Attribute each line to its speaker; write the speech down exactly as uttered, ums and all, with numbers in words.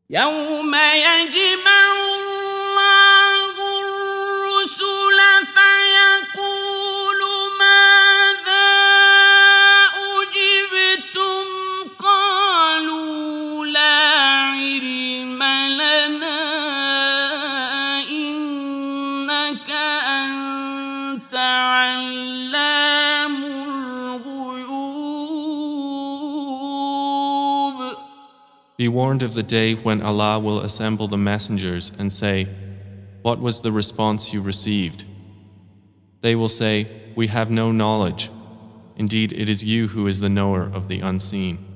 Speaker 1: يوم يجمع الله الرسل فيقول ماذا أجبتم قالوا لا علم لنا إنك أنت علام الغيوب.
Speaker 2: Be warned of the day when Allah will assemble the messengers and say, "What was the response you received?" They will say, "We have no knowledge. Indeed, it is you who is the knower of the unseen."